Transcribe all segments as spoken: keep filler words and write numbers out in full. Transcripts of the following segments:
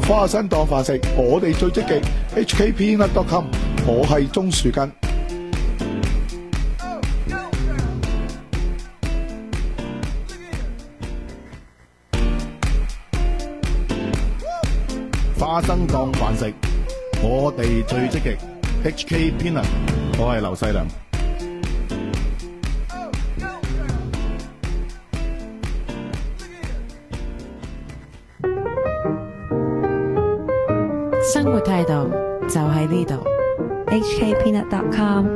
花生當飯食，我哋最積極 H K Peanut dot com， 我係鍾樹根。花生當飯食，我哋最積極 H K Peanut， 我係劉細良。 生活態度就喺呢度 H K Peanut dot com。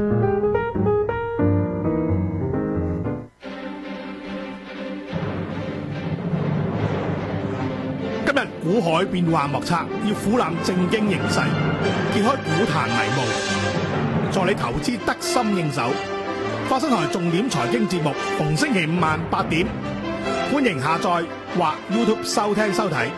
今日股海變幻莫測，要俯瞰正經形勢，揭開股壇迷霧，助你投資得心應手。花生台重點財經節目，逢星期五晚八點，歡迎下載或 YouTube 收聽收睇。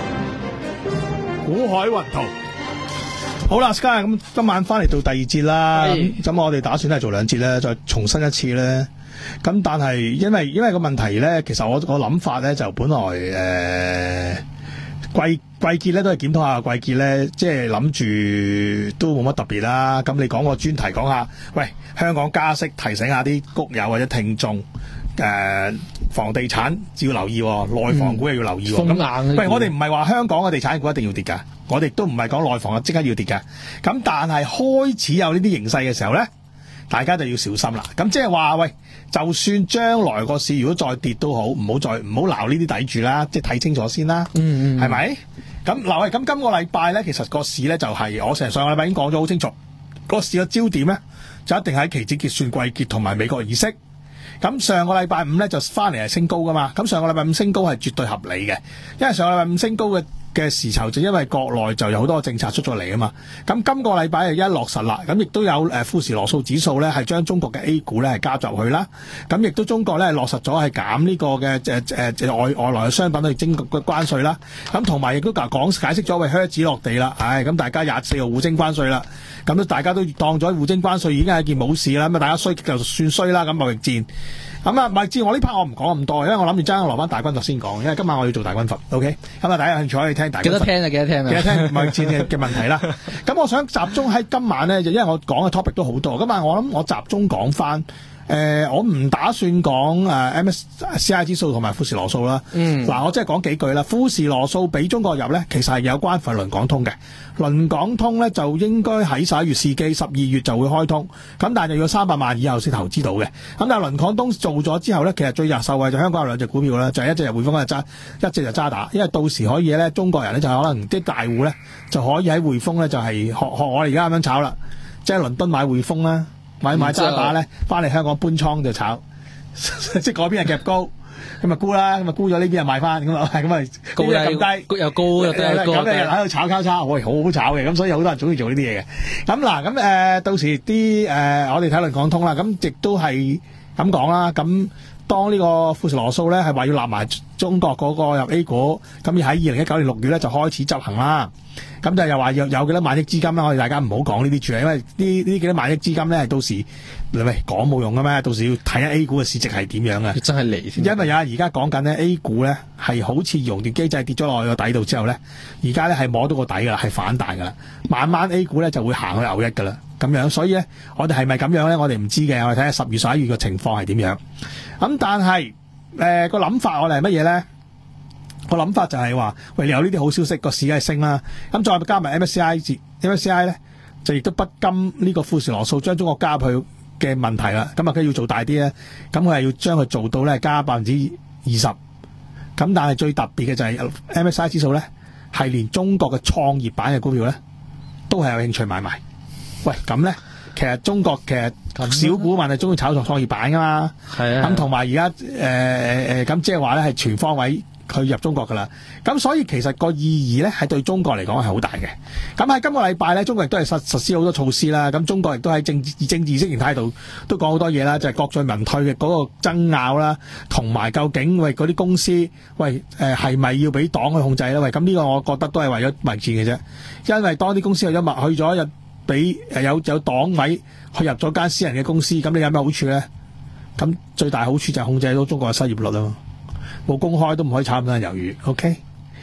股海雲圖，好啦 ，Sky 咁今晚翻嚟到第二節啦。咁咁我哋打算係做兩節咧，再重申一次咧。咁但係因為因為個問題咧，其實我我諗法咧就本來誒。呃季季結咧都係檢討下季結咧，即係諗住都冇乜特別啦。咁你講個專題講下，喂，香港加息，提醒下啲谷友或者聽眾，誒、呃，房地產要留意，內房股又要留意。咁、嗯、喂，我哋唔係話香港嘅地產股一定要跌㗎，我哋都唔係講內房啊即刻要跌㗎。咁但係開始有呢啲形勢嘅時候咧，大家就要小心啦。咁即係話，喂，就算將來個市如果再跌都好，唔好再唔好鬧呢啲底住啦，即係睇清楚先啦。嗯嗯，係咪？咁嗱，喂，咁今個禮拜咧，其實個市咧就係、是、我成上個禮拜已經講咗好清楚，個市嘅焦點咧就一定喺期指結算季結同埋美國議息。咁上個禮拜五咧就翻嚟係升高噶嘛，咁上個禮拜五升高係絕對合理嘅，因為上個禮拜五升高嘅嘅時候就因為國內就有好多政策出咗嚟啊嘛，咁今個禮拜就一落實啦，咁亦都有誒富時羅素指數咧係將中國嘅 A 股咧係加入去啦，咁亦都中國咧落實咗係減呢個嘅誒誒外外來嘅商品去徵嘅關稅啦，咁同埋亦都講解釋咗為靴子落地啦，唉，咁大家廿四號互徵關稅啦，咁都大家都當咗互徵關稅已經係一件冇事啦，咁啊大家衰就算衰啦，咁貿易戰。咁啊，咪至我呢 part 我唔講咁多，因為我諗住爭落翻大軍閥先講，因為今晚我要做大軍閥 ，OK？咁啊，大家有興趣可以聽大軍閥。記得聽啊，記得聽啊，記得聽貿易戰嘅嘅問題啦。咁我想集中喺今晚咧，就因為我講嘅 topic 都好多，今晚我諗我集中講翻。誒、呃，我唔打算講誒 M S C I 指數同埋富時羅素啦。嗯，嗱，我即係講幾句啦。富時羅素俾中國入咧，其實係有關乎倫港通嘅。倫港通咧就應該喺十一月試機，十二月就會開通。咁但係就要三百萬以後先投資到嘅。咁但係倫港通做咗之後咧，其實最日受惠就香港有兩隻股票啦，就係、是、一隻就匯豐，一隻揸，一隻就渣打。因為到時可以咧，中國人咧就可能啲大戶咧就可以喺匯豐咧就係、是、學學我哋而家咁樣炒啦，即係倫敦買匯豐啦。買買渣打咧，翻嚟香港搬倉就炒，即係嗰邊係夾高，咁啊沽啦，咁啊沽咗呢邊又賣翻，咁啊咁啊高低咁低，又高又低又高，咁你又喺度炒交叉，喂，好好炒嘅，咁所以好多人中意做呢啲嘢嘅。咁嗱，咁誒、呃、到時啲誒、呃、我哋睇倫港通啦，咁亦都係咁講啦，咁。當呢個富時羅素咧係話要納埋中國嗰個入 A 股，咁要喺二零一九年六月咧就開始執行啦。咁就又話有有幾多萬億資金啦，我哋大家唔好講呢啲住，因為呢呢幾多萬億資金咧係到時你喂講冇用嘅咩？到時要睇下 A 股嘅市值係點樣嘅。真係嚟先。因為啊，而家講緊咧 A 股咧係好似熔斷機制跌咗落去個底度之後咧，而家咧係摸到個底㗎啦，係反彈㗎啦。慢慢 A 股咧就會行去牛一㗎啦。咁樣，所以咧，我哋係咪咁樣咧？我哋唔知嘅，我哋睇下十月十一月嘅情況係點樣。咁但係誒個諗法，我哋係乜嘢咧？個諗法就係話，喂，你有呢啲好消息，個市係升啦。咁再加埋 M S C I，M S C I 咧就亦都不甘呢個富時羅素將中國加入去嘅問題啦。咁啊，佢要做大啲咧，咁佢係要將佢做到咧加百分之二十。咁但係最特別嘅就係 M S C I 指數咧，係連中國嘅創業板嘅股票咧，都係有興趣買賣。喂，咁咧，其實中國其實小股民係中意炒作創業板噶嘛，係啊，咁同埋而家誒誒誒，咁即係話咧係全方位去入中國噶啦，咁所以其實個意義咧係對中國嚟講係好大嘅。咁喺今個禮拜咧，中國亦都係實實施好多措施啦。咁中國亦都喺政治政治意識形態度都講好多嘢啦，就係、是、國進民退嘅嗰個爭拗啦，同埋究竟喂嗰啲公司喂誒係咪要俾黨去控制咧？喂，咁呢個我覺得都係為咗民戰嘅啫，因為當啲公司有咗物去咗入。俾誒有有黨委去入咗間私人嘅公司，咁你有咩好處咧？咁最大好處就係控制到中國嘅失業率咯，冇公開都唔可以炒咁多人魷魚 ，OK？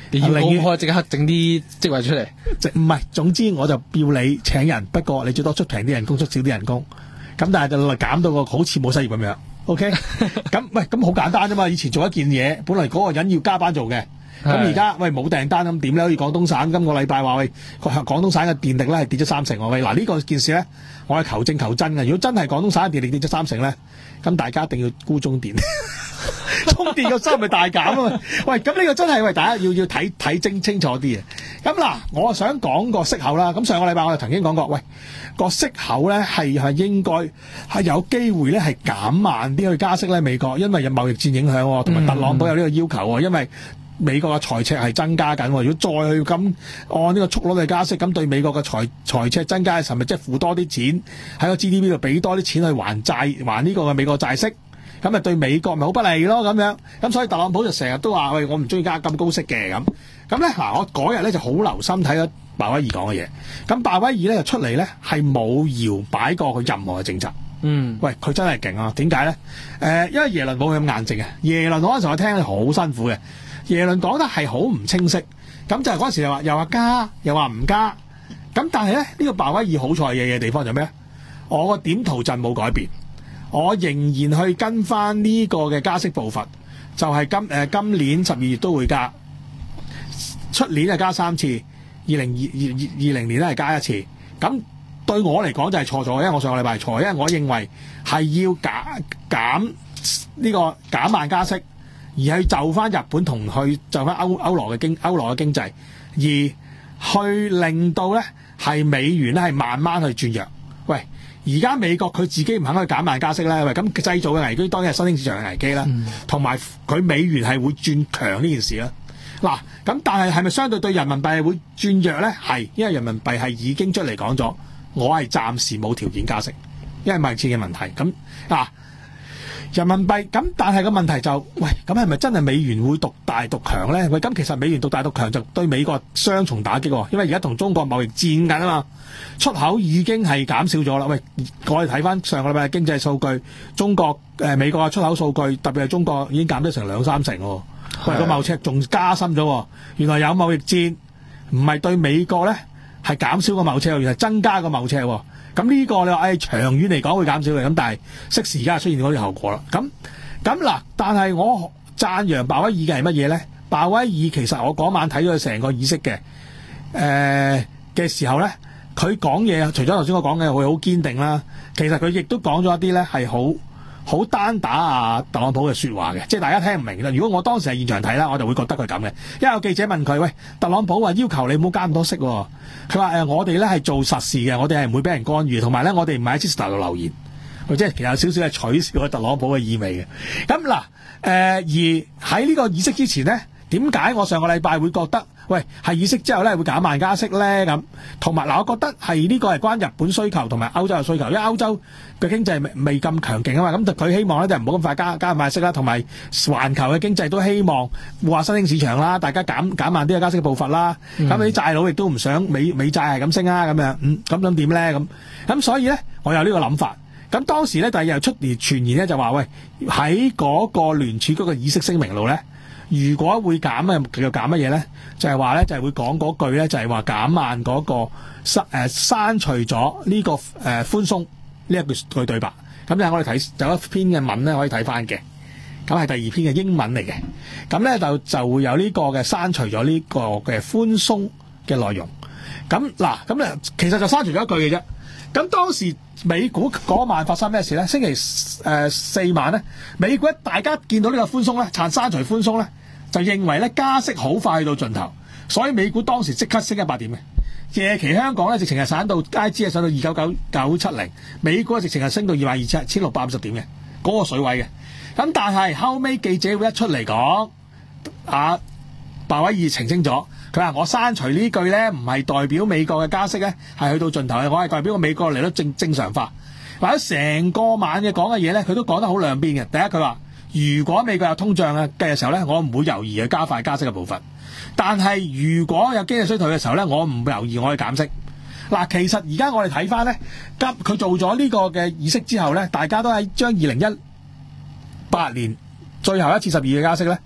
你要寧願公開即刻整啲職位出嚟， 即唔係，總之我就要你請人，不過你最多出平啲人工，出少啲人工，咁但係就減到個好似冇失業咁樣。OK，咁喂，咁好簡單啫嘛。以前做一件嘢，本來嗰個人要加班做嘅。咁而家喂冇訂單咁點咧？好似廣東省今個禮拜話喂，廣東省嘅電力咧係跌咗三成喎。喂，嗱呢個件事咧，我係求證求真嘅。如果真係廣東省嘅電力跌咗三成咧，咁大家一定要沽中電，充電個收入咪大減啊嘛。喂，咁呢個真係喂大家要要睇睇清清楚啲嘅。咁嗱，我想講個息口啦。咁上個禮拜我哋曾經講過，喂個息口咧係係應該係有機會咧係減慢啲去加息咧。美國因為有貿易戰影響，同埋特朗普有呢個要求喎，因為美國嘅財赤係增加緊，如果再去咁按呢個速率去加息，咁對美國嘅財財赤增加嘅時候，咪即係付多啲錢喺個 G D P 度，俾多啲錢去還債，還呢個嘅美國債息，咁咪對美國咪好不利咯咁樣。咁所以特朗普就成日都話：喂，我唔中意加咁高息嘅咁。咁咧嗱，我嗰日咧就好留心睇咗鮑威爾講嘅嘢。咁鮑威爾咧就出嚟咧係冇搖擺過佢任何嘅政策。 嗯， 喂，佢真係勁啊！點解咧？誒、呃，因為耶倫冇咁硬淨嘅。耶倫嗰陣時我聽好辛苦嘅。耶倫講得係好唔清晰，咁就係嗰陣時又話又話加，又話唔加，咁但係咧呢、呢個鮑威爾好彩嘅嘅地方就咩？我個點圖陣冇改變，我仍然去跟翻呢個嘅加息步伐，就係、是、今誒、呃、今年十二月都會加，出年係加三次，二零二二二零年咧係加一次，咁對我嚟講就係錯咗，因為我上個禮拜係錯，因為我認為係要減減呢個減慢加息。而係就翻日本同去就翻歐歐羅嘅經歐羅嘅經濟，而去令到咧係美元咧係慢慢去轉弱。喂，而家美國佢自己唔肯去減慢加息咧，喂咁製造嘅危機當然係新興市場嘅危機啦，同埋佢美元係會轉強呢件事啦。嗱，咁但係係咪相對對人民幣係會轉弱咧？係，因為人民幣係已經出嚟講咗，我係暫時冇條件加息，因為貿易戰嘅問題。咁嗱。人民幣咁，但係個問題就，喂，咁係咪真係美元會獨大獨強咧？喂，咁其實美元獨大獨強就對美國雙重打擊喎，因為而家同中國貿易戰緊啊嘛，出口已經係減少咗啦。喂，我哋睇翻上個禮拜嘅經濟數據，中國誒、呃、美國嘅出口數據，特別係中國已經減咗成兩三成喎。喂，個貿赤仲加深咗，原來有貿易戰唔係對美國咧係減少個貿赤，原來增加個貿赤喎。咁呢個你話誒、哎、長遠嚟講會減少嘅，咁但係適時而家出現嗰啲後果啦。咁咁嗱，但係我讚揚鮑威爾嘅係乜嘢咧？鮑威爾其實我嗰晚睇咗佢成個議息嘅誒嘅時候咧，佢講嘢除咗頭先我講嘅會好堅定啦，其實佢亦都講咗一啲咧係好好單打啊特朗普嘅說話嘅，即係大家聽唔明啦。如果我當時係現場睇啦，我就會覺得佢咁嘅。因為有記者問佢：喂，特朗普話要求你唔好加咁多息喎。佢話誒，我哋咧係做實事嘅，我哋係唔會俾人干預，同埋咧我哋唔係喺 Twitter 度留言，或者其實有少少係取笑特朗普嘅意味嘅。咁嗱誒，而喺呢個議息之前咧，點解我上個禮拜會覺得喂係議息之後咧會減慢加息咧咁？同埋嗱，我覺得係呢個係關日本需求同埋歐洲嘅需求，因為歐洲嘅經濟未未咁強勁啊嘛，咁就佢希望咧就唔好咁快加加咁快息啦，同埋環球嘅經濟都希望話新興市場啦，大家減減慢啲嘅加息嘅步伐啦。咁啲、嗯、債佬亦都唔想美美債係咁升啊，咁樣嗯咁咁點咧咁？咁所以咧我有呢個諗法。咁當時咧第二日又出嚟傳言咧就話喂喺嗰個聯儲局嘅議息聲明度咧。如果會減嘅，佢又減乜嘢咧？就係話咧，就係會講嗰句咧，就係話減慢嗰個刪誒刪除咗呢個誒寬鬆呢一句句對白。咁咧，我哋睇有一篇嘅文咧，可以睇翻嘅。咁係第二篇嘅英文嚟嘅。咁咧就就會有呢個嘅刪除咗呢個嘅寬鬆嘅內容。咁嗱，咁咧其實就刪除咗一句嘅啫。咁當時美股嗰晚發生咩事咧？星期誒、呃、四晚咧，美股大家見到呢個寬鬆咧，殘刪除寬鬆咧，就認為咧加息好快去到盡頭，所以美股當時即刻升一百點嘅。夜期香港咧直情係散到街指係上到二九九九七零，美股直情係升到二萬二千千六百五十點嘅嗰、那個水位嘅。咁但係後尾記者會一出嚟講，啊鮑威爾澄清咗。佢話：我刪除呢句咧，唔係代表美國嘅加息咧係去到盡頭嘅，我係代表個美國嚟到正正常化。或者成個晚嘅講嘅嘢咧，佢都講得好兩邊嘅。第一，佢話如果美國有通脹嘅時候咧，我唔會猶豫去加快加息嘅步伐。但係如果有經濟衰退嘅時候咧，我唔會猶豫我去減息。嗱，其實而家我哋睇翻咧，急佢做咗呢個嘅議息之後咧，大家都係將二零一八年最後一次十二嘅加息咧。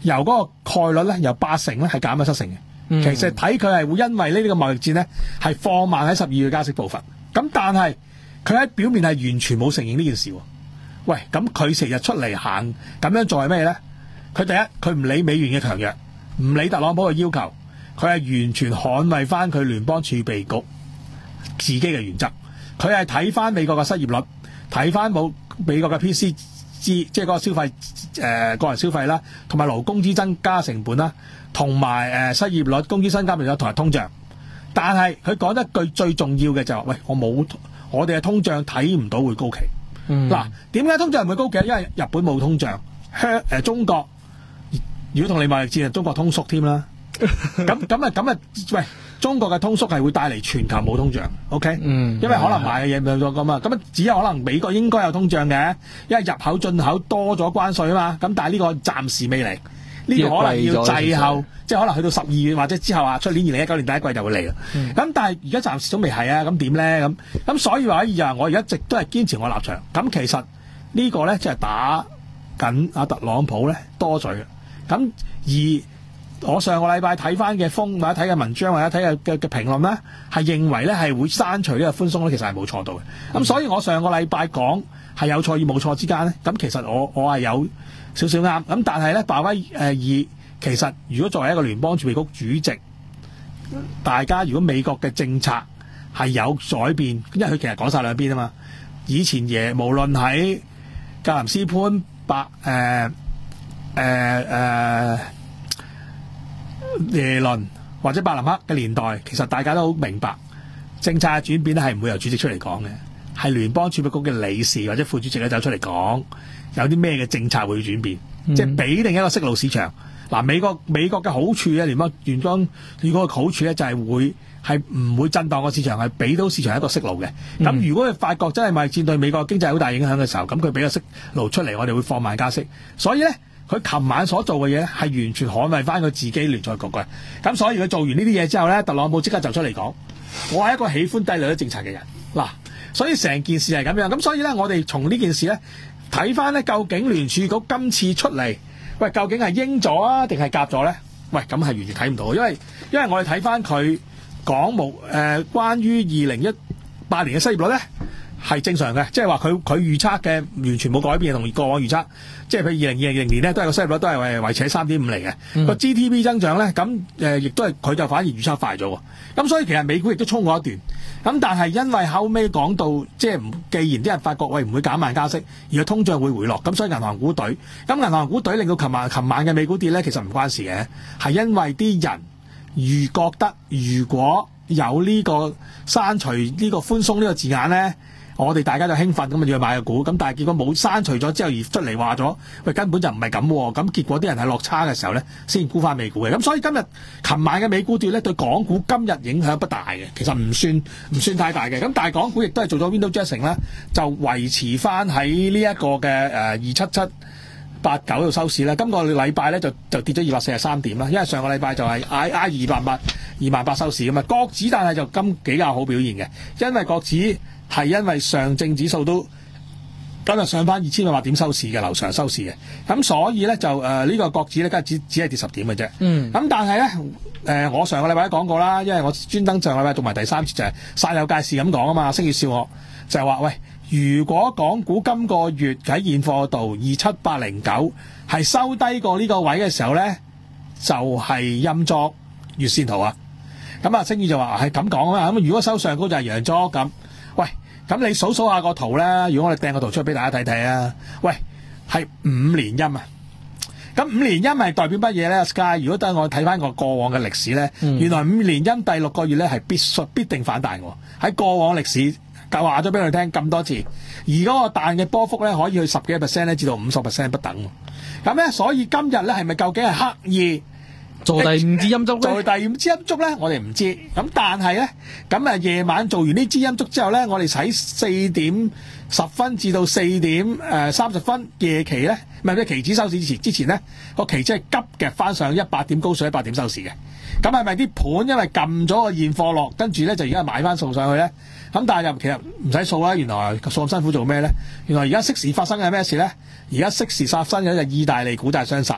由嗰個概率咧由八成咧係減咗七成嘅。 嗯、 其實睇佢係會因為呢個貿易戰咧係放慢喺十二月加息步伐。咁但係佢喺表面係完全冇承認呢件事喎。喂，咁佢成日出嚟行咁樣做係咩咧？佢第一，佢唔理美元嘅強弱，唔理特朗普嘅要求，佢係完全捍衛翻佢聯邦儲備局自己嘅原則。佢係睇翻美國嘅失業率，睇翻冇美國嘅 P C G， 即係嗰個消費誒、呃、個人消費啦，同埋勞工資增加成本啦，同埋誒失業率、工資增加率同埋通脹。但係佢講一句最重要嘅就係、是：喂，我冇我哋嘅通脹睇唔到會高企。嗱、嗯，點解通脹唔會高企？因為日本冇通脹，香誒中國。如果同你貿易戰，中國通縮添啦。咁咁啊咁啊，喂，中國嘅通縮係會帶嚟全球冇通脹 ，OK？嗯，因為可能買嘅嘢冇咗咁啊，咁啊只有可能美國應該有通脹嘅，因為入口進口多咗關稅啊嘛。咁但係呢個暫時未嚟，呢、這個可能要滯後，即係可能去到十二月或者之後啊，出年二零一九年第一季就會嚟啦。咁、嗯、但係而家暫時都未係啊，咁點咧？咁咁所以話可以啊，我而家一直都係堅持我立場。咁其實呢個咧即係打緊阿特朗普咧多嘴。咁而我上個禮拜睇翻嘅風或者睇嘅文章或者睇嘅嘅嘅評論咧，係認為咧係會刪除呢個寬鬆咧，其實係冇錯到嘅。咁、嗯、所以我上個禮拜講係有錯與冇錯之間咧，咁其實我我係有少少啱。咁但係咧，鮑威誒爾其實如果作為一個聯邦儲備局主席，大家如果美國嘅政策係有改變，因為佢其實講晒兩邊啊嘛。以前嘢無論喺格林斯潘白誒。呃誒、呃、誒，耶倫或者伯林克嘅年代，其實大家都好明白政策嘅轉變咧，係唔會由主席出嚟講嘅，係聯邦儲備局嘅理事或者副主席咧走出嚟講，有啲咩嘅政策會轉變，嗯、即係俾定一個息路市場。嗱、啊，美國美國嘅好處咧，聯邦聯邦如果嘅好處咧，就係、是、會係唔會震盪個市場，係俾到市場一個息路嘅。咁、嗯、如果佢發覺真係貿易戰對美國經濟好大影響嘅時候，咁佢俾個息路出嚟，我哋會放慢加息。所以咧。佢琴晚所做嘅嘢咧，係完全捍衛翻佢自己聯儲局嘅。咁所以佢做完呢啲嘢之後咧，特朗普即刻就出嚟講：我係一個喜歡低利率政策嘅人。嗱，所以成件事係咁樣。咁所以咧，我哋從呢件事咧睇翻咧，究竟聯儲局今次出嚟，喂，究竟係鷹咗啊，定係鴿咗咧？喂，咁係完全睇唔到，因為因為我哋睇翻佢講冇誒，關於二零一八年嘅失業率咧。係正常嘅，即係話佢佢預測嘅完全冇改變，同過往預測，即係譬如二零二零年咧，都係個失業率都係維維持喺三點五嚟嘅。個、嗯、G D P 增長咧，咁誒亦都係佢就反而預測快咗喎。咁所以其實美股亦都衝過一段。咁但係因為後尾講到，即係既然啲人發覺喂唔會減慢加息，而個通脹會回落，咁所以銀行股隊，咁銀行股隊令到琴晚琴晚嘅美股跌咧，其實唔關事嘅，係因為啲人如覺得如果有呢個刪除呢個寬鬆呢個字眼咧。我哋大家就興奮咁啊，要去買個股，咁但係結果冇刪除咗之後而出嚟話咗，喂根本就唔係咁，咁結果啲人係落差嘅時候咧，先沽翻美股嘅。咁所以今日琴晚嘅美股跌咧，對港股今日影響不大嘅，其實唔算唔算太大嘅。咁但係港股亦都係做咗 window dressing 啦，就維持翻喺呢一個嘅誒二七七八九度收市啦。今個禮拜咧就就跌咗二百四十三點啦，因為上個禮拜就係挨挨二百八二萬八收市㗎嘛。國指但係就今比較好表現嘅，因為國指。係因為上證指數都今日上翻二千八百點收市嘅，樓上收市嘅，咁所以咧就誒呢、呃這個國指咧，今日只只係跌十點嘅啫。嗯，咁但係咧誒，我上個禮拜都講過啦，因為我專登上個禮拜做埋第三節就係煞有介事咁講啊嘛，星月笑我就係話喂，如果港股今個月喺現貨度二七八零九係收低過呢個位嘅時候咧，就係陰燭月線圖啊。咁啊，星月就話係咁講啊嘛，咁如果收上高就係陽燭咁。喂，咁你數數下個圖啦，如果我哋掟個圖出嚟俾大家睇睇啊，喂，係五連陰啊，咁五連陰係代表乜嘢咧 ？Sky， 如果等我睇翻個過往嘅歷史咧、嗯，原來五連陰第六個月咧係必須必定反彈喎。喺過往歷史就話咗俾佢聽咁多次，而嗰個彈嘅波幅咧可以去十幾個 percent 咧，至到五十 percent 不等。咁咧，所以今日咧係咪究竟係刻意？ 做第五支陰燭咧， 做第五支陰燭咧，我哋唔知。咁但係咧，咁啊夜晚做完呢支陰燭之後咧，我哋喺四點十分至到四點誒三十分夜期咧，唔係咩期指收市之前之前咧，個期指係急嘅翻上一百點高水一百點收市嘅。咁係咪啲盤因為撳咗個現貨落，跟住咧就而家買翻掃上去咧？咁但係又其實唔使掃啦，原來掃咁辛苦做咩咧？原來而家息時發生嘅係咩事咧？而家息時發生嘅就係意大利股債雙殺。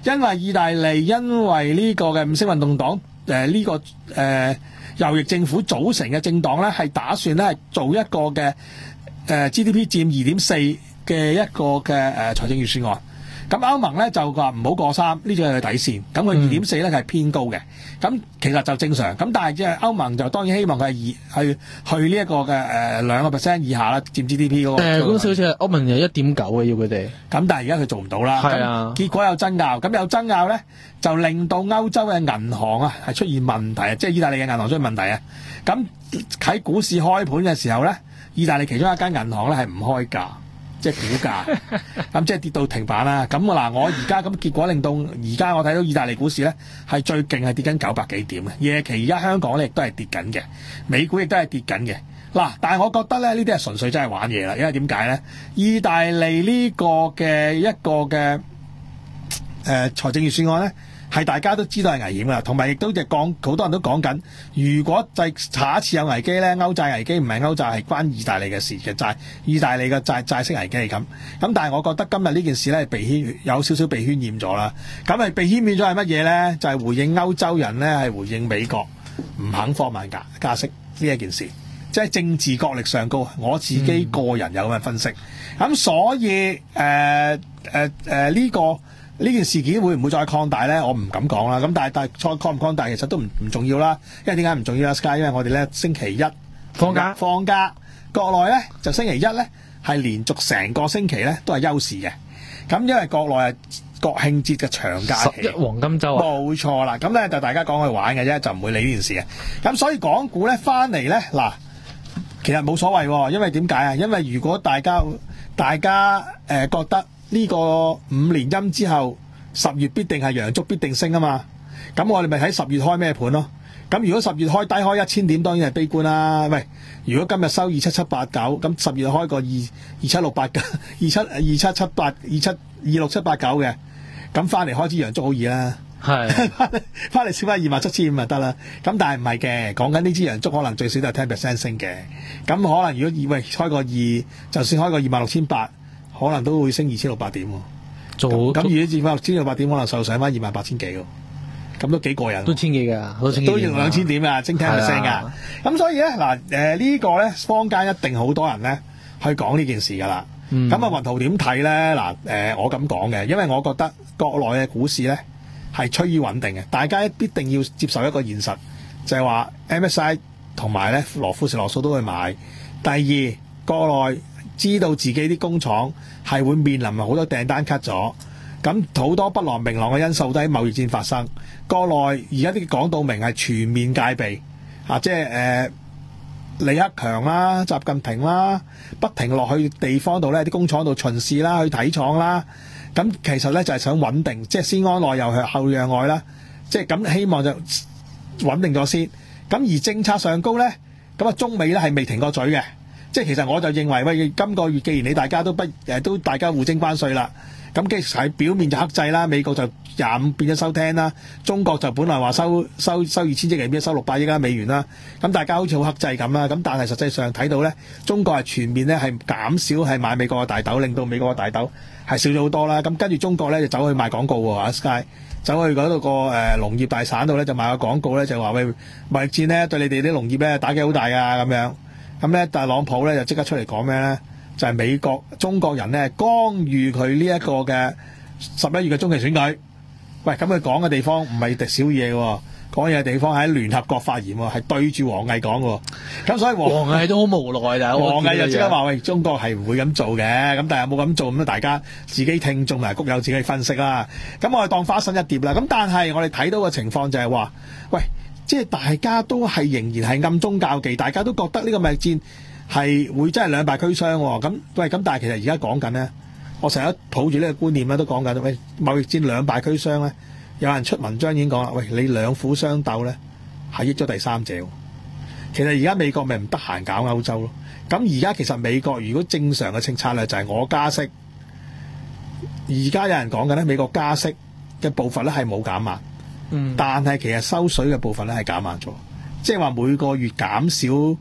因為意大利因為呢個嘅五星運動黨誒呢個誒、呃、右翼政府組成嘅政黨咧，係打算咧係做一個嘅誒、呃、G D P 佔二點四嘅一個嘅誒、呃、財政預算案。咁歐盟咧就話唔好過三，呢個係佢底線。咁佢二點四咧係偏高嘅。咁其實就正常。咁但係即係歐盟就當然希望佢係二去去呢一個嘅誒兩個 percent 以下啦，佔 G D P 嗰個。 誒嗰陣時好似係歐盟有一點九嘅要佢哋。 咁但係而家佢做唔到啦。 係啊。 結果有爭拗，咁有爭拗咧就令到歐洲嘅銀行啊係出現問題啊，即係意大利嘅銀行出現問題啊。咁喺股市開盤嘅時候咧，意大利其中一間銀行咧係唔開價。即係股價，咁即係跌到停板啦。咁嗱，我而家咁結果令到而家我睇到意大利股市咧係最勁係跌緊九百幾點嘅，夜期而家香港咧亦都係跌緊嘅，美股亦都係跌緊嘅。嗱，但係我覺得咧呢啲係純粹真係玩嘢啦，因為點解咧？意大利呢個嘅一個嘅誒、呃、財政預算案咧。係大家都知道係危險㗎，同埋亦都就講好多人都講緊，如果就下一次有危機咧，歐債危機唔係歐債係關意大利嘅事嘅債，意大利嘅債債息危機係咁。咁但係我覺得今日呢件事咧被牽有少少被渲染咗啦。咁係被渲染咗係乜嘢咧？就係、是、回應歐洲人咧係回應美國唔肯放慢加加息呢一件事，即係政治角力上高。我自己個人有咁嘅分析。咁、嗯、所以誒誒誒呢個。呢件事件會唔會再擴大咧？我唔敢講啦。咁但係但係再擴唔擴大其實都唔唔重要啦。因為點解唔重要啊 Sky？ 因為我哋咧星期一放假放假，國內咧就星期一咧係連續成個星期咧都係休市嘅。咁因為國內係國慶節嘅長假期， 十一黃金週啊， 冇錯啦。咁咧就大家講去玩嘅啫，就唔會理呢件事嘅。咁所以港股咧翻嚟咧嗱，其實冇所謂喎。因為點解啊？因為如果大家大家誒、呃、覺得呢個五連陰之後，十月必定係陽燭必定升啊嘛！咁我哋咪喺十月開咩盤咯？咁如果十月開低開一千點，當然係悲觀啦。喂，如果今日收二七七八九，咁十月開個二二七六八九、二七二七七八、二七二六七八九嘅，咁翻嚟開支陽燭好易啦。係翻嚟燒翻二萬七千五就得啦。咁但係唔係嘅，講緊呢支陽燭可能最少都係十 percent 升嘅。咁可能如果以為開個二，就算開個二萬六千八。可能都會升二千六百點喎，做咁如果跌翻六千六百點，可能就上翻二萬八千幾喎，咁都幾過癮，都千幾㗎，都要兩千點啊，升 ten percent 㗎。咁所以咧嗱，誒、呃這個、呢個咧坊間一定好多人咧去講呢件事㗎啦。咁、嗯、啊，雲圖點睇咧？嗱，誒、呃、我咁講嘅，因為我覺得國內嘅股市咧係趨於穩定嘅，大家必定要接受一個現實，就係、是、話 M S I 同埋咧羅富時羅素都去買。第二，國內知道自己啲工廠係會面臨好多訂單 cut 咗，咁好多不明明朗嘅因素都喺貿易戰發生。國內而家啲講到明係全面戒備，啊，即係誒、呃、李克強啦、習近平啦，不停落去地方度咧，啲工廠度巡視啦，去睇廠啦。咁其實咧就係、是、想穩定，即係先安內又後讓外啦，即係咁希望就穩定咗先。咁而政策上高咧，咁啊中美咧係未停過嘴嘅。即係其實我就認為，喂，今個月既然你大家都不誒都大家互徵關稅啦，咁其實喺表面就克制啦，美國就廿五變咗收聽啦，中國就本來話收收收二千億，嚟變咗收六百億啦美元啦，咁大家好似好克制咁啦，咁但係實際上睇到咧，中國係全面咧係減少係買美國嘅大豆，令到美國嘅大豆係少咗好多啦，咁跟住中國咧就走去賣廣告喎，阿 Sky 走去嗰度個誒農業大省度咧就賣個廣告咧就話喂，貿易戰咧對你哋啲農業咧打擊好大㗎咁樣。咁咧，特朗普咧就即刻出嚟講咩咧？就係、是、美國中國人咧干預佢呢一個嘅十一月嘅中期選舉。喂，咁佢講嘅地方唔係小嘢喎，講嘢嘅地方喺聯合國發言喎，係對住王毅講喎。咁所以王王毅都好無奈㗎。 王毅就即刻話：喂，中國係唔會咁做嘅。咁但係有冇咁做咁？大家自己聽眾埋谷友自己分析啦。咁我哋當花生一碟啦。咁但係我哋睇到嘅情況就係話：喂。即係大家都係仍然係暗中較技，大家都覺得呢個貿易戰係會真係兩敗俱傷喎。咁喂，咁但係其實而家講緊咧，我成日抱住呢個觀念咧，都講緊喂貿易戰兩敗俱傷咧。有人出文章已經講啦，喂，你兩虎相鬥咧係益咗第三者。其實而家美國咪唔得閒搞歐洲咯。咁而家其實美國如果正常嘅政策咧就係我加息，而家有人講緊咧美國加息嘅步伐咧係冇減慢。嗯、但係其實收水嘅部分咧係減慢咗，即係話每個月減少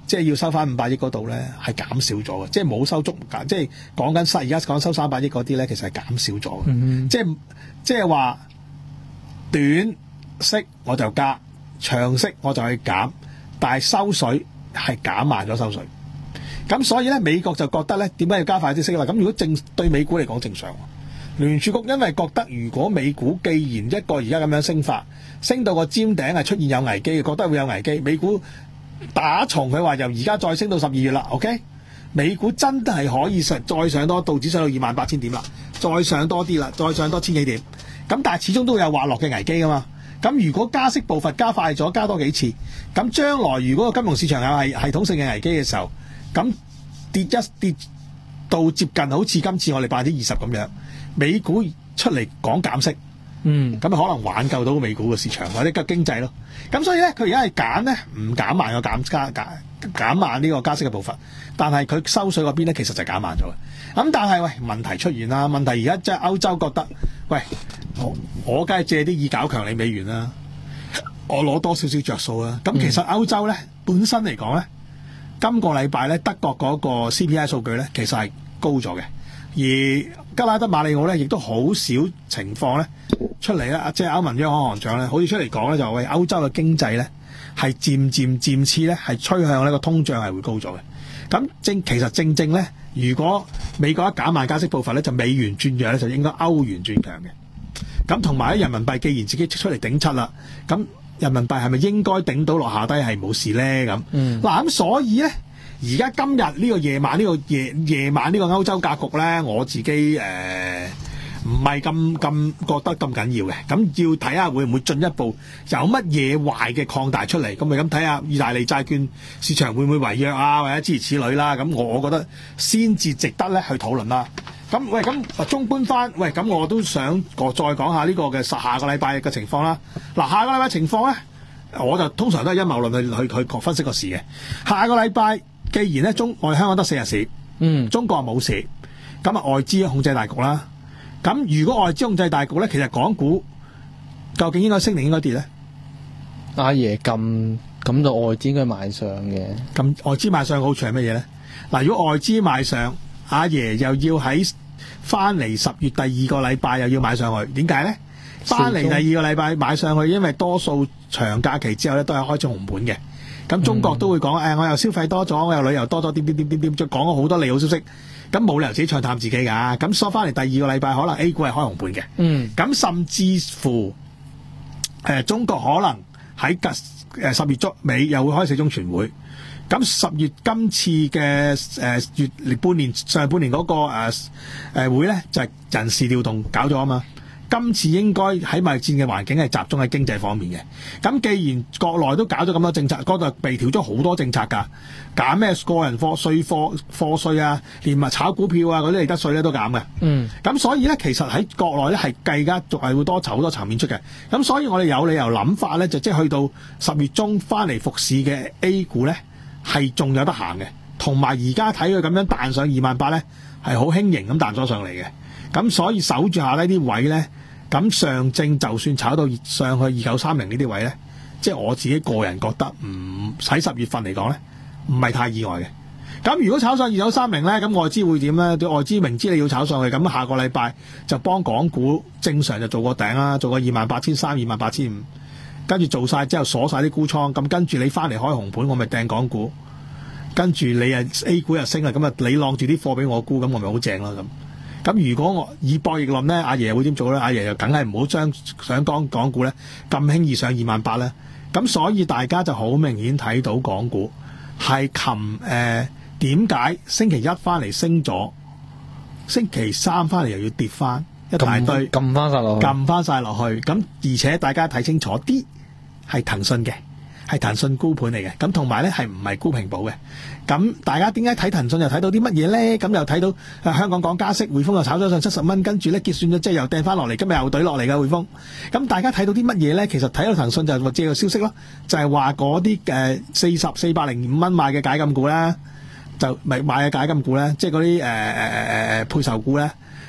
即係要收翻五百億嗰度咧，係減少咗嘅，即係冇收足，即係講緊收而家講收三百億嗰啲咧，其實係減少咗嘅、嗯，即係即係話短息我就加，長息我就去減，但係收水係減慢咗收水。咁所以咧，美國就覺得咧，點解要加快啲息啦？咁如果正對美股嚟講正常，聯儲局因為覺得如果美股既然一個而家咁樣升法，升到個尖頂係出現有危機，覺得會有危機，美股。打從佢話由而家再升到十二月啦 ，OK？ 美股真係可以上再上多，道指上到二萬八千點啦，再上多啲啦，再上多千幾點。咁但係始終都會有滑落嘅危機噶嘛。咁如果加息步伐加快咗，加多幾次，咁將來如果個金融市場有係系統性嘅危機嘅時候，咁跌一跌到接近好似今次我哋百分之二十咁樣，美股出嚟講減息。嗯，咁可能挽救到美股嘅市場或者個經濟咯。咁所以咧，佢而家係揀咧，唔減慢個減加減減慢呢個加息嘅步伐，但係佢收水嗰邊咧，其實就減慢咗嘅。咁但係喂，問題出現啦，問題而家即係歐洲覺得，喂，我我梗係借啲意搞強你美元啦，我攞多少少着數啦。咁其實歐洲咧本身嚟講咧，今個禮拜咧德國嗰個 C P I 數據咧，其實係高咗嘅。而吉拉德馬里奧咧，亦都好少情況咧出嚟啦，即係歐盟央行行長咧，好似出嚟講咧，就為歐洲嘅經濟咧係漸漸漸次咧係趨向呢個通脹係會高咗嘅。咁正其實正正咧，如果美國一減慢加息步伐咧，就美元轉弱咧，就應該歐元轉強嘅。咁同埋咧，人民幣既然自己出嚟頂七啦，咁人民幣係咪應該頂到落下低係冇事咧？咁嗱咁所以咧。而家今日呢個夜晚呢、呢個夜夜晚呢個歐洲格局咧，我自己誒唔係咁咁覺得咁緊要嘅，咁要睇下會唔會進一步有乜嘢壞嘅擴大出嚟，咁咪咁睇下意大利債券市場會唔會違約啊，或者諸如此類啦。咁我我覺得先至值得咧去討論啦。咁喂，咁綜觀翻，喂，咁我都想我再講下呢個嘅下個禮拜嘅情況啦。嗱，下個禮拜情況咧，我就通常都係陰謀論去去去分析個市嘅。下個禮拜。既然咧中我哋香港得四日市，嗯，中國冇事，咁啊外資控制大局啦。咁如果外資控制大局咧，其實港股究竟應該升定應該跌咧？ 阿爺咁咁就外資應該買上嘅。 咁外資買上嘅好處係乜嘢咧？嗱，如果外資買上，阿爺又要喺翻嚟十月第二個禮拜又要買上去，點解咧？翻嚟第二個禮拜買上去，因為多數長假期之後咧都係開始紅盤嘅。咁中國都會講，誒、哎，我又消費多咗，我又旅遊多咗，點點點點點，再講咗好多利好消息。咁冇理由自己唱淡自己㗎。咁收翻嚟第二個禮拜，可能 A 股係開紅盤嘅。嗯。咁甚至乎，誒、呃，中國可能喺誒十月中尾又會開四中全會。咁十月今次嘅誒、呃、月半年上半年嗰、那個誒誒、呃、會咧，就係、是、人事調動搞咗啊嘛。今次應該喺貿易戰嘅環境係集中喺經濟方面嘅。咁既然國內都搞咗咁多政策，嗰度被調咗好多政策㗎，減咩個人課稅課課稅啊，連埋炒股票啊嗰啲利得稅咧都減嘅。嗯。咁所以咧，其實喺國內咧係計家仲係會多籌好多層面出嘅。咁所以我哋有理由諗法咧，就即係去到十月中翻嚟復市嘅 A 股咧，係仲有得行嘅。同埋而家睇佢咁樣彈上二萬八咧，係好輕盈咁彈咗上嚟嘅。咁所以守住下呢啲位咧，咁上證就算炒到上去二九三零呢啲位咧，即係我自己個人覺得唔喺十月份嚟講咧，唔係太意外嘅。咁如果炒上二九三零咧，咁外資會點咧？外資明知你要炒上去，咁下個禮拜就幫港股正常就做個頂啦，做個二萬八千三、二萬八千五，跟住做晒之後鎖晒啲沽倉，咁跟住你翻嚟開紅盤，我咪掟港股，跟住你啊 A 股又升啦，咁啊你晾住啲貨俾我沽，咁我咪好正咯咁。咁如果我以博弈論咧，阿爺會點做咧？阿爺又梗係唔好將上港港股咧咁輕易上二萬八咧。咁所以大家就好明顯睇到港股係琴誒點解星期一翻嚟升咗，星期三翻嚟又要跌翻一大堆， 撳翻晒落去， 撳翻晒落去。咁而且大家睇清楚啲，係騰訊嘅。係騰訊沽盤嚟嘅，咁同埋咧係唔係沽平保嘅？咁大家點解睇騰訊又睇到啲乜嘢咧？咁又睇到、啊、香港講加息，匯豐又炒咗上七十蚊，跟住咧結算咗，即係又掟翻落嚟，今日又懟落嚟嘅匯豐。咁大家睇到啲乜嘢咧？其實睇到騰訊就係借個消息咯，就係話嗰啲誒四十四百零五蚊買嘅解禁股咧，就咪買嘅解禁股咧，即係嗰啲誒誒誒誒配售股咧，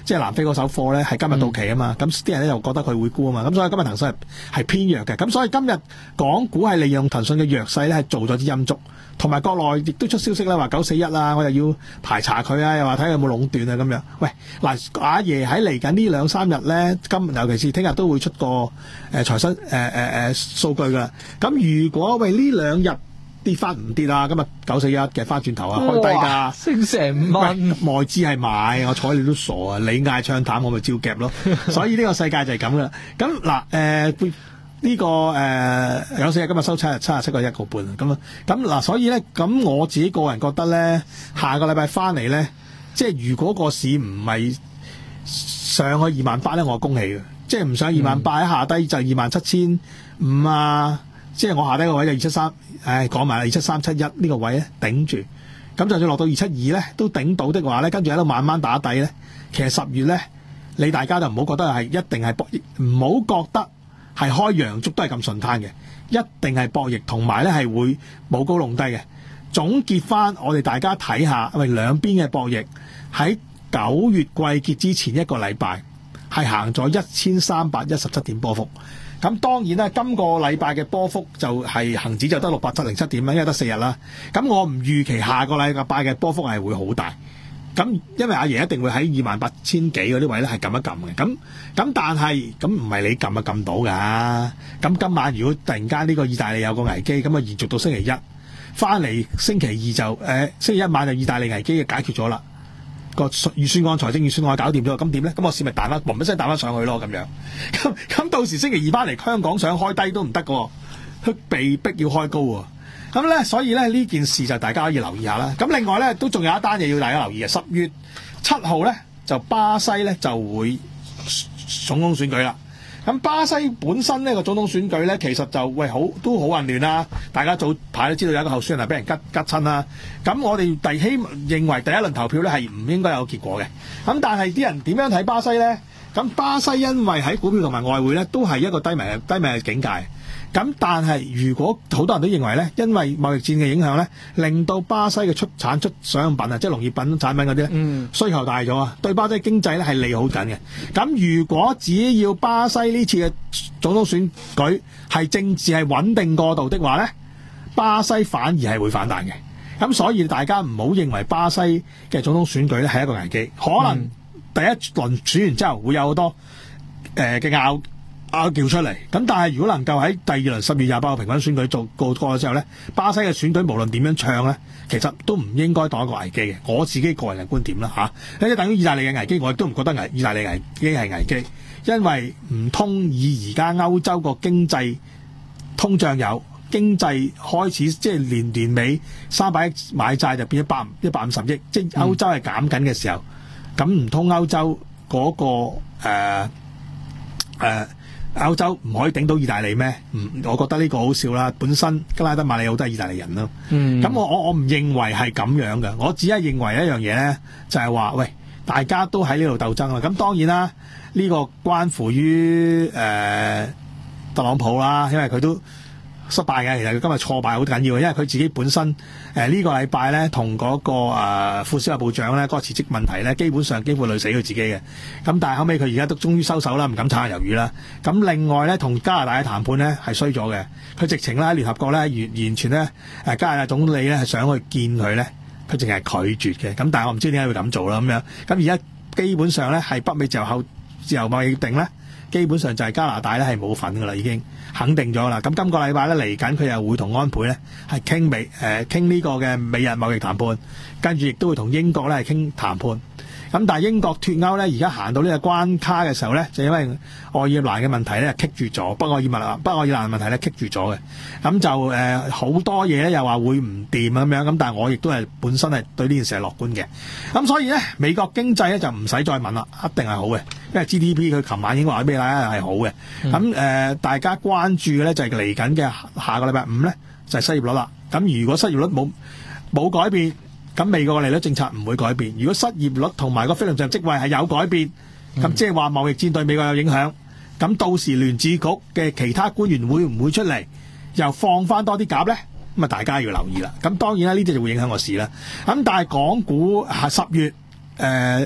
即係南非嗰手貨咧係今日到期啊嘛，咁啲、嗯、人咧又覺得佢會沽啊嘛，咁所以今日騰訊係係偏弱嘅，咁所以今日港股係利用騰訊嘅弱勢咧係做咗啲陰燭，同埋國內亦都出消息啦，話九四一啊，我又要排查佢啊，又話睇下有冇壟斷啊咁樣。喂，嗱，阿爺喺嚟緊呢兩三日咧，今尤其是聽日都會出個誒財新誒誒誒數據噶啦。咁如果喂呢兩日跌翻唔跌啊，今日九四一嘅翻轉頭啊，開低㗎， 升成五蚊， 外資係買，我睬你都傻啊！你嗌唱淡，我咪照夾咯。所以呢個世界就係咁噶啦。咁嗱誒呢個誒九四一今日收七日七十七個一個半咁啊。咁嗱，所以咧咁我自己個人覺得咧，下個禮拜翻嚟咧，即係如果個市唔係上去二萬八咧，我恭喜嘅。即係唔上二萬八，喺下低就二萬七千五啊。即係我下低個位就二七三，唉，講埋啦，二七三七一呢個位咧頂住，咁就算落到二七二咧都頂到的話咧，跟住喺度慢慢打底咧，其實十月咧，你大家就唔好覺得係一定係博弈，唔好覺得係開陽燭都係咁順攤嘅，一定係博弈，同埋咧係會冇高弄低嘅。總結翻我哋大家睇下，喂兩邊嘅博弈喺九月季結之前一個禮拜係行咗一千三百一十七點波幅。咁當然啦，今個禮拜嘅波幅就係恒指就得六百七零七點啦，因為得四日啦。咁我唔預期下個禮拜嘅波幅係會好大。咁因為阿爺一定會喺二萬八千幾嗰啲位咧係撳一撳嘅。咁咁但係咁唔係你撳就撳到㗎。咁今晚如果突然間呢個意大利有個危機，咁啊延續到星期一，翻嚟星期二就誒、呃、星期一晚就意大利危機嘅解決咗啦。個預算案、財政預算案搞掂咗，咁點咧？咁我市咪彈翻，嘣一聲彈翻上去咯，咁樣。咁咁到時星期二翻嚟，香港想開低都唔得㗎，佢被逼要開高喎。咁咧，所以咧呢件事就大家可以留意下啦。咁另外咧，都仲有一單嘢要大家留意嘅。十月七號咧，就巴西咧就會總統選舉啦。咁巴西本身呢個總統選舉咧，其實就喂好都好混亂啦。大家早排都知道有一個候選人係俾人吉吉親啦。咁我哋第希認為第一輪投票咧係唔應該有結果嘅。咁但係啲人點樣睇巴西咧？咁巴西因為喺股票同埋外匯咧都係一個低迷低迷嘅境界。咁但係如果好多人都認為咧，因為貿易戰嘅影響咧，令到巴西嘅出產出商用品啊，即係農業品產品嗰啲咧，嗯、需求大咗啊，對巴西經濟咧係利好緊嘅。咁如果只要巴西呢次嘅總統選舉係政治係穩定過渡的話咧，巴西反而係會反彈嘅。咁所以大家唔好認為巴西嘅總統選舉咧係一個危機，可能第一輪選完之後會有好多誒嘅拗拗叫出嚟，咁但係如果能夠喺第二輪十月廿八號平均選舉做過過咗之後咧，巴西嘅選舉無論點樣唱咧，其實都唔應該當一個危機嘅。我自己個人嘅觀點啦嚇，即係等於意大利嘅危機，我亦都唔覺得危意大利危機係危機，因為唔通以而家歐洲個經濟通脹有經濟開始即係年年尾三百億買債就變咗百一百五十億，即係歐洲係減緊嘅時候，咁唔通歐洲嗰、個誒誒？呃呃歐洲唔可以頂到意大利咩？唔，我覺得呢個好笑啦。本身吉拉德馬里奧都係意大利人咯。咁、嗯、我我我唔認為係咁樣嘅。我只係認為一樣嘢咧，就係、是、話喂，大家都喺呢度鬥爭啦。咁當然啦，呢、呢個關乎於誒、呃、特朗普啦，因為佢都失敗嘅。其實佢今日挫敗好緊要，因為佢自己本身誒、呃這個、呢個禮拜咧，同嗰、嗰個誒、呃、副消費部長咧嗰、嗰個辭職問題咧，基本上幾乎累死佢自己嘅。咁但係後尾佢而家都終於收手啦，唔敢炒下魷魚啦。咁另外咧，同加拿大嘅談判咧係衰咗嘅。佢直情咧喺聯合國咧完完全咧誒加拿大總理咧係想去見佢咧，佢淨係拒絕嘅。咁但係我唔知點解會咁做啦咁樣。咁而家基本上咧係北美自由後自由貿易協定咧，基本上就係加拿大咧係冇份噶啦，已經肯定咗啦。咁今個禮拜咧嚟緊，佢又會同安倍咧係傾美誒傾呢個嘅美日貿易談判，跟住亦都會同英國咧係傾談判。咁但係英國脫歐咧，而家行到呢個關卡嘅時候咧，就因為愛爾蘭嘅問題咧棘住咗，北愛爾蘭北愛爾蘭嘅問題咧棘住咗嘅。咁就誒好、呃、多嘢咧又話會唔掂咁樣，咁但係我亦都係本身係對呢件事係樂觀嘅。咁所以咧，美國經濟咧就唔使再問啦，一定係好嘅，因為 G D P 佢琴晚已經話俾你睇係好嘅。咁誒、嗯呃，大家關注嘅咧就係嚟緊嘅下個禮拜五咧就係、是、失業率啦。咁如果失業率冇冇改變，咁美國嘅利率政策唔會改變。如果失業率同埋個非農就業職位係有改變，咁即係話貿易戰對美國有影響。咁到時聯儲局嘅其他官員會唔會出嚟又放翻多啲鴿咧？咁啊，大家要留意啦。咁當然啦，呢啲就會影響個市啦。咁但係港股係十月誒、呃、第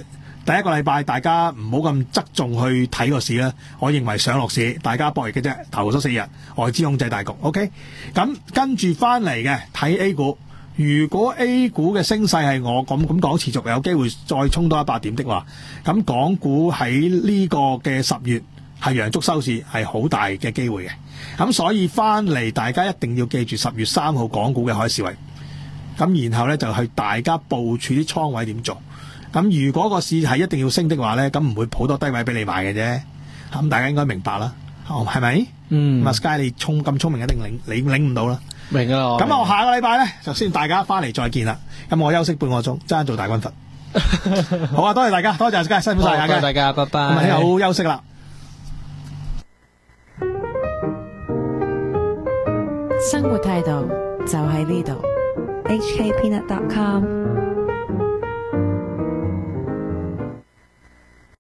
第一個禮拜大家唔好咁側重去睇個市啦。我認為上落市大家博弈嘅啫，頭嗰四日外資控制大局。OK， 咁跟住翻嚟嘅睇 A 股。如果 A 股嘅升勢係我咁咁講持續，有機會再衝多一百點的話，咁港股喺呢個嘅十月係陽燭收市係好大嘅機會嘅。咁所以翻嚟大家一定要記住十月三號港股嘅開市位。咁然後呢，就去大家部署啲倉位點做。咁如果個市係一定要升的話呢，咁唔會好多低位俾你買嘅啫。咁大家應該明白啦，係咪？ 嗯。 咁 Sky 你聰咁聰明，一定領你領唔到啦。 明啊！ 咁我下個禮拜咧就先大家翻嚟再見啦。咁我休息半個鐘，爭做大軍閥。好啊，多謝大家，多謝大家，辛苦晒大家。 多謝大家，拜拜。 咁啊，好好休息啦。 生活態度就喺呢度。 H K Peanut dot com